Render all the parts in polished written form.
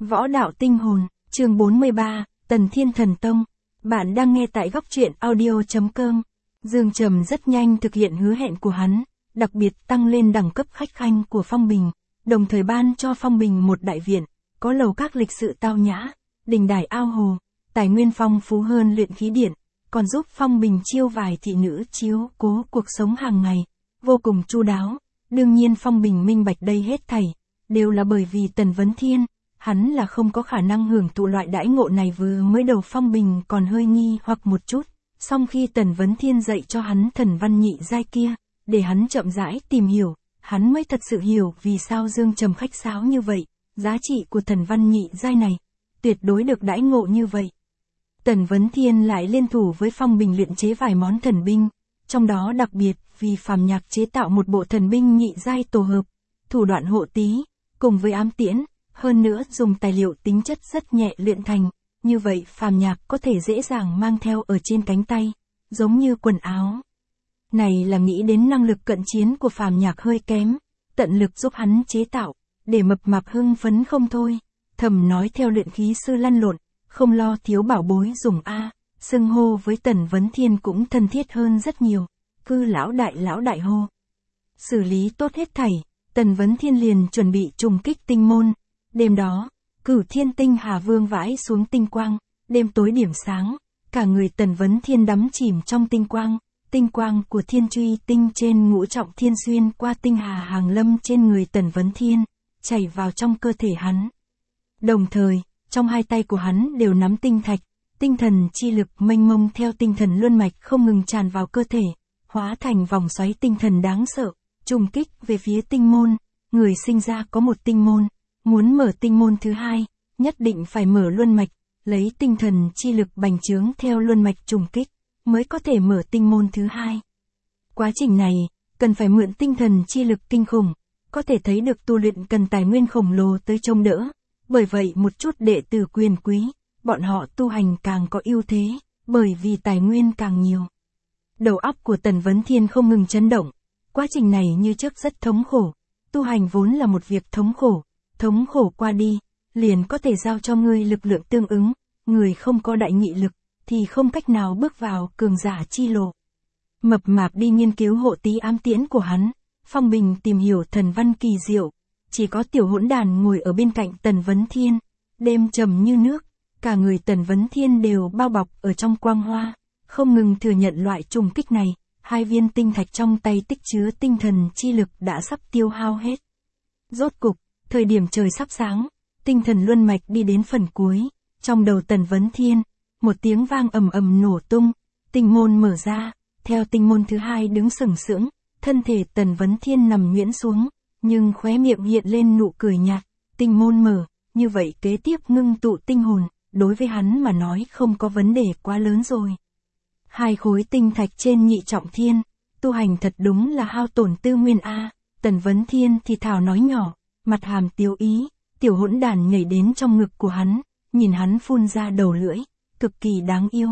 Võ đạo tinh hồn, chương 43, Tần Thiên Thần Tông. Bạn đang nghe tại góc truyện audio.com. Dương Trầm rất nhanh thực hiện hứa hẹn của hắn, đặc biệt tăng lên đẳng cấp khách khanh của Phong Bình, đồng thời ban cho Phong Bình một đại viện, có lầu các lịch sự tao nhã, đình đài ao hồ, tài nguyên phong phú hơn luyện khí điện, còn giúp Phong Bình chiêu vài thị nữ chiếu cố cuộc sống hàng ngày, vô cùng chu đáo. Đương nhiên Phong Bình minh bạch đây hết thảy đều là bởi vì Tần Vấn Thiên, hắn là không có khả năng hưởng thụ loại đãi ngộ này. Vừa mới đầu Phong Bình còn hơi nghi hoặc một chút, song khi Tần Vấn Thiên dạy cho hắn thần văn nhị giai kia, để hắn chậm rãi tìm hiểu, hắn mới thật sự hiểu vì sao Dương Trầm khách sáo như vậy, giá trị của thần văn nhị giai này, tuyệt đối được đãi ngộ như vậy. Tần Vấn Thiên lại liên thủ với Phong Bình luyện chế vài món thần binh, trong đó đặc biệt vì Phàm Nhạc chế tạo một bộ thần binh nhị giai tổ hợp, thủ đoạn hộ tý, cùng với ám tiễn, hơn nữa dùng tài liệu tính chất rất nhẹ luyện thành, như vậy Phàm Nhạc có thể dễ dàng mang theo ở trên cánh tay, giống như quần áo. Này là nghĩ đến năng lực cận chiến của Phàm Nhạc hơi kém, tận lực giúp hắn chế tạo, để mập mạp hưng phấn không thôi, thầm nói theo luyện khí sư lăn lộn, không lo thiếu bảo bối dùng a, xưng hô với Tần Vấn Thiên cũng thân thiết hơn rất nhiều, cứ lão đại hô. Xử lý tốt hết thảy, Tần Vấn Thiên liền chuẩn bị trùng kích tinh môn. Đêm đó, Cửu Thiên Tinh Hà vương vãi xuống tinh quang, đêm tối điểm sáng, cả người Tần Vấn Thiên đắm chìm trong tinh quang của Thiên Truy Tinh trên ngũ trọng thiên xuyên qua tinh hà hàng lâm trên người Tần Vấn Thiên, chảy vào trong cơ thể hắn. Đồng thời, trong hai tay của hắn đều nắm tinh thạch, tinh thần chi lực mênh mông theo tinh thần luân mạch không ngừng tràn vào cơ thể, hóa thành vòng xoáy tinh thần đáng sợ, trùng kích về phía tinh môn. Người sinh ra có một tinh môn, muốn mở tinh môn thứ hai, nhất định phải mở luân mạch, lấy tinh thần chi lực bành trướng theo luân mạch trùng kích, mới có thể mở tinh môn thứ hai. Quá trình này, cần phải mượn tinh thần chi lực kinh khủng, có thể thấy được tu luyện cần tài nguyên khổng lồ tới trông đỡ, bởi vậy một chút đệ tử quyền quý, bọn họ tu hành càng có ưu thế, bởi vì tài nguyên càng nhiều. Đầu óc của Tần Vấn Thiên không ngừng chấn động, quá trình này như trước rất thống khổ, tu hành vốn là một việc thống khổ qua đi, liền có thể giao cho ngươi lực lượng tương ứng, người không có đại nghị lực, thì không cách nào bước vào cường giả chi lộ. Mập mạp đi nghiên cứu hộ tý ám tiễn của hắn, Phong Bình tìm hiểu thần văn kỳ diệu, chỉ có Tiểu Hỗn Đàn ngồi ở bên cạnh Tần Vấn Thiên, đêm trầm như nước, cả người Tần Vấn Thiên đều bao bọc ở trong quang hoa, không ngừng thừa nhận loại trùng kích này, hai viên tinh thạch trong tay tích chứa tinh thần chi lực đã sắp tiêu hao hết. Rốt cục, thời điểm trời sắp sáng, tinh thần luân mạch đi đến phần cuối, trong đầu Tần Vấn Thiên, một tiếng vang ầm ầm nổ tung, tinh môn mở ra, theo tinh môn thứ hai đứng sừng sững, thân thể Tần Vấn Thiên nằm nhuyễn xuống, nhưng khóe miệng hiện lên nụ cười nhạt, tinh môn mở, như vậy kế tiếp ngưng tụ tinh hồn, đối với hắn mà nói không có vấn đề quá lớn rồi. Hai khối tinh thạch trên nhị trọng thiên, tu hành thật đúng là hao tổn tư nguyên a. Tần Vấn Thiên thì thào nói nhỏ, mặt hàm tiêu ý, Tiểu Hỗn Đàn nhảy đến trong ngực của hắn, nhìn hắn phun ra đầu lưỡi, cực kỳ đáng yêu.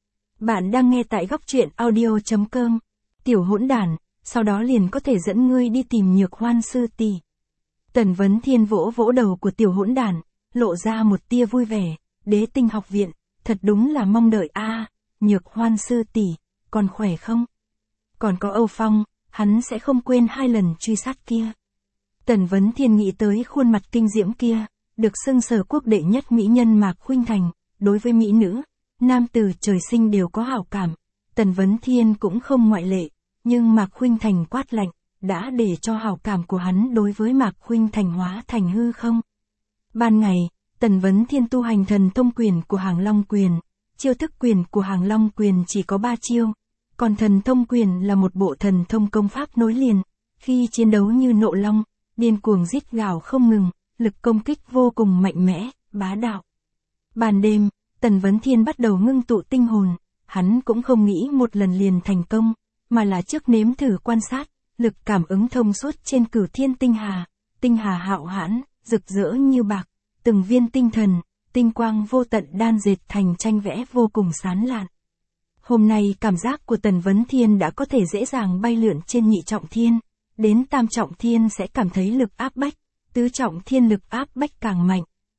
Bạn đang nghe tại góc truyện audio.com. Tiểu Hỗn Đàn, sau đó liền có thể dẫn ngươi đi tìm Nhược Hoan sư tỷ. Tần Vấn Thiên vỗ vỗ đầu của Tiểu Hỗn Đàn, lộ ra một tia vui vẻ, Đế Tinh học viện, thật đúng là mong đợi a. Nhược Hoan sư tỷ, còn khỏe không? Còn có Âu Phong, hắn sẽ không quên hai lần truy sát kia. Tần Vấn Thiên nghĩ tới khuôn mặt kinh diễm kia, được xưng sở quốc đệ nhất mỹ nhân Mạc Khuynh Thành, đối với mỹ nữ, nam tử trời sinh đều có hảo cảm, Tần Vấn Thiên cũng không ngoại lệ, nhưng Mạc Khuynh Thành quát lạnh, đã để cho hảo cảm của hắn đối với Mạc Khuynh Thành hóa thành hư không. Ban ngày, Tần Vấn Thiên tu hành thần thông quyền của Hàng Long quyền, chiêu thức quyền của Hàng Long quyền chỉ có 3 chiêu, còn thần thông quyền là một bộ thần thông công pháp nối liền, khi chiến đấu như nộ long, điên cuồng rít gào không ngừng, lực công kích vô cùng mạnh mẽ, bá đạo. Ban đêm, Tần Vấn Thiên bắt đầu ngưng tụ tinh hồn, hắn cũng không nghĩ một lần liền thành công, mà là trước nếm thử quan sát, lực cảm ứng thông suốt trên Cửu Thiên tinh hà hạo hãn, rực rỡ như bạc, từng viên tinh thần, tinh quang vô tận đan dệt thành tranh vẽ vô cùng sáng lạn. Hôm nay cảm giác của Tần Vấn Thiên đã có thể dễ dàng bay lượn trên nhị trọng thiên, đến tam trọng thiên sẽ cảm thấy lực áp bách, tứ trọng thiên lực áp bách càng mạnh,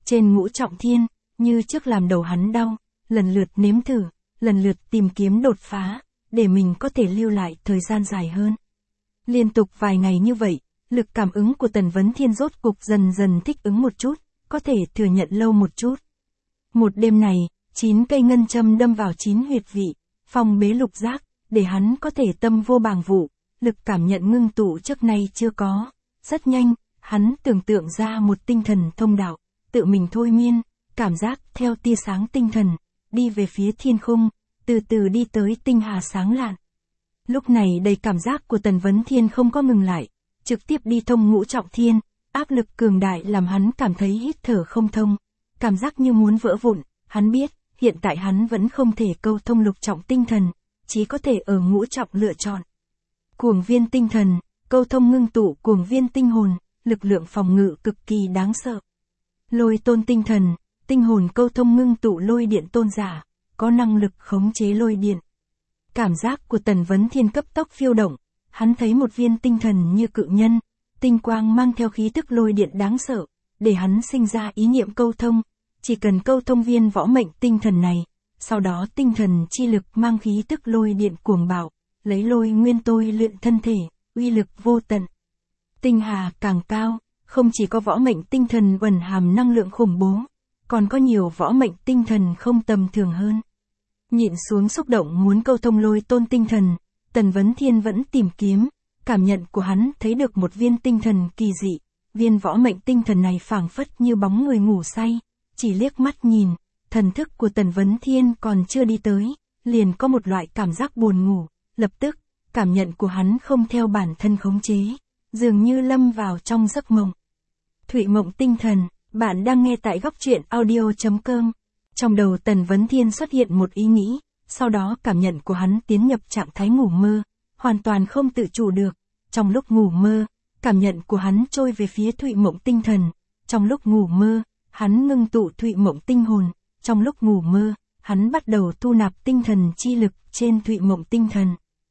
trên ngũ trọng thiên, như trước làm đầu hắn đau, lần lượt nếm thử, lần lượt tìm kiếm đột phá, để mình có thể lưu lại thời gian dài hơn. Liên tục vài ngày như vậy, lực cảm ứng của Tần Vấn Thiên rốt cục dần dần thích ứng một chút, có thể thừa nhận lâu một chút. Một đêm này, 9 cây ngân châm đâm vào 9 huyệt vị, phong bế lục giác, để hắn có thể tâm vô bàng vụ, lực cảm nhận ngưng tụ trước nay chưa có. Rất nhanh, hắn tưởng tượng ra một tinh thần thông đạo, tự mình thôi miên, cảm giác theo tia sáng tinh thần, đi về phía thiên khung, từ từ đi tới tinh hà sáng lạn. Lúc này đầy cảm giác của Tần Vấn Thiên không có ngừng lại, trực tiếp đi thông ngũ trọng thiên, áp lực cường đại làm hắn cảm thấy hít thở không thông, cảm giác như muốn vỡ vụn. Hắn biết, hiện tại hắn vẫn không thể câu thông lục trọng tinh thần, chỉ có thể ở ngũ trọng lựa chọn. Cuồng viên tinh thần, câu thông ngưng tụ cuồng viên tinh hồn, lực lượng phòng ngự cực kỳ đáng sợ. Lôi tôn tinh thần, tinh hồn câu thông ngưng tụ lôi điện tôn giả, có năng lực khống chế lôi điện. Cảm giác của Tần Vấn Thiên cấp tốc phiêu động, hắn thấy một viên tinh thần như cự nhân, tinh quang mang theo khí tức lôi điện đáng sợ, để hắn sinh ra ý niệm câu thông. Chỉ cần câu thông viên võ mệnh tinh thần này, sau đó tinh thần chi lực mang khí tức lôi điện cuồng bạo, lấy lôi nguyên tôi luyện thân thể, uy lực vô tận. Tinh hà càng cao, không chỉ có võ mệnh tinh thần ẩn hàm năng lượng khủng bố, còn có nhiều võ mệnh tinh thần không tầm thường hơn. Nhịn xuống xúc động muốn câu thông lôi tôn tinh thần, Tần Vấn Thiên vẫn tìm kiếm, cảm nhận của hắn thấy được một viên tinh thần kỳ dị, viên võ mệnh tinh thần này phảng phất như bóng người ngủ say. Chỉ liếc mắt nhìn, thần thức của Tần Vấn Thiên còn chưa đi tới, liền có một loại cảm giác buồn ngủ, lập tức, cảm nhận của hắn không theo bản thân khống chế, dường như lâm vào trong giấc mộng. Thụy mộng tinh thần, bạn đang nghe tại góc truyện audio.com. Trong đầu Tần Vấn Thiên xuất hiện một ý nghĩ, sau đó cảm nhận của hắn tiến nhập trạng thái ngủ mơ, hoàn toàn không tự chủ được. Trong lúc ngủ mơ, cảm nhận của hắn trôi về phía thụy mộng tinh thần. Trong lúc ngủ mơ, hắn ngưng tụ thụy mộng tinh hồn, trong lúc ngủ mơ, hắn bắt đầu thu nạp tinh thần chi lực trên thụy mộng tinh thần.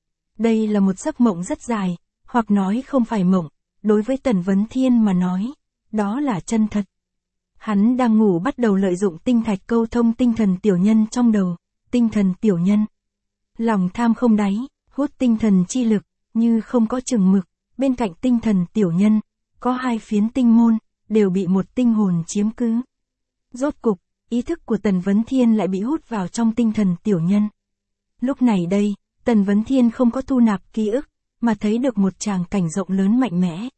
Đây là một giấc mộng rất dài, hoặc nói không phải mộng, đối với Tần Vấn Thiên mà nói, đó là chân thật. Hắn đang ngủ bắt đầu lợi dụng tinh thạch câu thông tinh thần tiểu nhân trong đầu, tinh thần tiểu nhân. Lòng tham không đáy, hút tinh thần chi lực, như không có chừng mực, bên cạnh tinh thần tiểu nhân, có 2 phiến tinh môn, đều bị một tinh hồn chiếm cứ. Rốt cục, ý thức của Tần Vấn Thiên lại bị hút vào trong tinh thần tiểu nhân. Lúc này đây, Tần Vấn Thiên không có thu nạp ký ức, mà thấy được một tràng cảnh rộng lớn mạnh mẽ.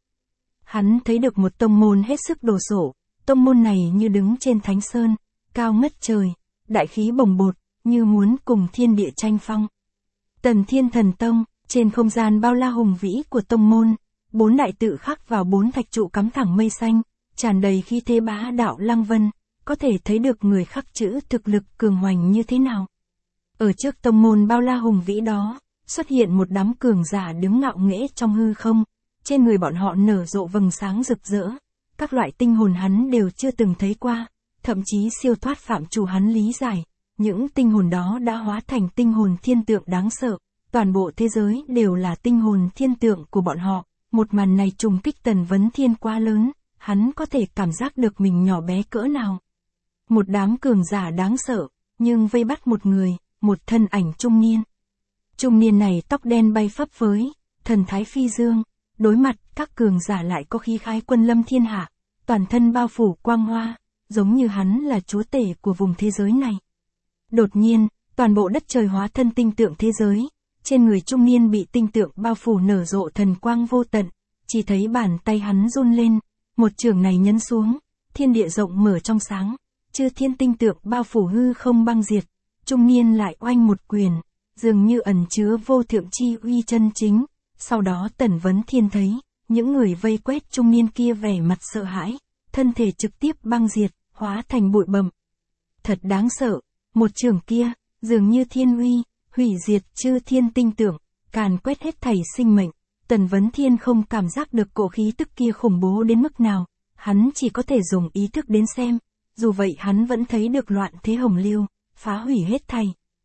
Hắn thấy được một tông môn hết sức đồ sộ, tông môn này như đứng trên thánh sơn, cao ngất trời, đại khí bồng bột, như muốn cùng thiên địa tranh phong. Tần Thiên Thần Tông, trên không gian bao la hùng vĩ của tông môn, 4 đại tự khắc vào 4 thạch trụ cắm thẳng mây xanh, tràn đầy khí thế bá đạo lăng vân, có thể thấy được người khắc chữ thực lực cường hoành như thế nào. Ở trước tông môn bao la hùng vĩ đó, xuất hiện một đám cường giả đứng ngạo nghễ trong hư không, trên người bọn họ nở rộ vầng sáng rực rỡ, các loại tinh hồn hắn đều chưa từng thấy qua, thậm chí siêu thoát phạm trù hắn lý giải, những tinh hồn đó đã hóa thành tinh hồn thiên tượng đáng sợ, toàn bộ thế giới đều là tinh hồn thiên tượng của bọn họ, một màn này trùng kích Tần Vấn Thiên quá lớn. Hắn có thể cảm giác được mình nhỏ bé cỡ nào. Một đám cường giả đáng sợ, nhưng vây bắt một người, một thân ảnh trung niên. Trung niên này tóc đen bay phấp phới, thần thái phi dương, đối mặt các cường giả lại có khí khái quân lâm thiên hạ, toàn thân bao phủ quang hoa, giống như hắn là chúa tể của vùng thế giới này. Đột nhiên, toàn bộ đất trời hóa thân tinh tượng thế giới, trên người trung niên bị tinh tượng bao phủ nở rộ thần quang vô tận, chỉ thấy bàn tay hắn run lên. Một chưởng này nhấn xuống, thiên địa rộng mở trong sáng, chư thiên tinh tượng bao phủ hư không băng diệt, trung niên lại oanh một quyền, dường như ẩn chứa vô thượng chi uy chân chính. Sau đó Tần Vấn Thiên thấy, những người vây quét trung niên kia vẻ mặt sợ hãi, thân thể trực tiếp băng diệt, hóa thành bụi bặm. Thật đáng sợ, một chưởng kia, dường như thiên uy, hủy diệt chư thiên tinh tượng, càn quét hết thảy sinh mệnh. Tần Vấn Thiên không cảm giác được cổ khí tức kia khủng bố đến mức nào, hắn chỉ có thể dùng ý thức đến xem, dù vậy hắn vẫn thấy được loạn thế hồng lưu, phá hủy hết thảy.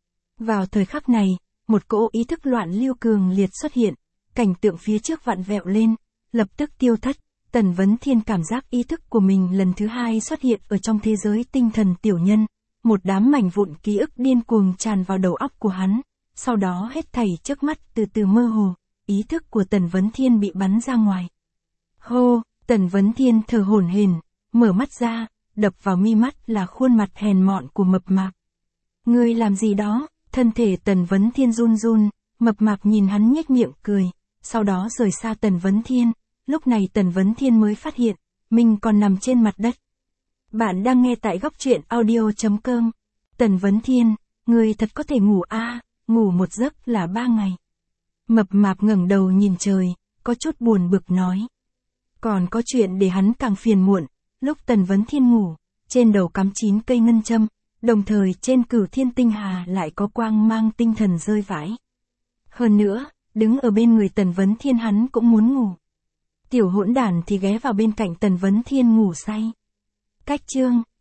Vào thời khắc này, một cỗ ý thức loạn lưu cường liệt xuất hiện, cảnh tượng phía trước vặn vẹo lên, lập tức tiêu thất, Tần Vấn Thiên cảm giác ý thức của mình lần thứ hai xuất hiện ở trong thế giới tinh thần tiểu nhân. Một đám mảnh vụn ký ức điên cuồng tràn vào đầu óc của hắn. Sau đó hết thảy trước mắt từ từ mơ hồ. Ý thức của Tần Vấn Thiên bị bắn ra ngoài. Hô, Tần Vấn Thiên thở hổn hển, mở mắt ra, đập vào mi mắt là khuôn mặt hèn mọn của Mập Mạp. Ngươi làm gì đó? Thân thể Tần Vấn Thiên run run, Mập Mạp nhìn hắn nhếch miệng cười, sau đó rời xa Tần Vấn Thiên. Lúc này Tần Vấn Thiên mới phát hiện, mình còn nằm trên mặt đất. Bạn đang nghe tại góc truyện audio.com. Tần Vấn Thiên, ngươi thật có thể ngủ ngủ một giấc là 3 ngày. Mập Mạp ngẩng đầu nhìn trời, có chút buồn bực nói. Còn có chuyện để hắn càng phiền muộn, lúc Tần Vấn Thiên ngủ, trên đầu cắm 9 cây ngân châm, đồng thời trên Cửu Thiên Tinh Hà lại có quang mang tinh thần rơi vãi. Hơn nữa, đứng ở bên người Tần Vấn Thiên hắn cũng muốn ngủ. Tiểu hỗn đản thì ghé vào bên cạnh Tần Vấn Thiên ngủ say. Cách chương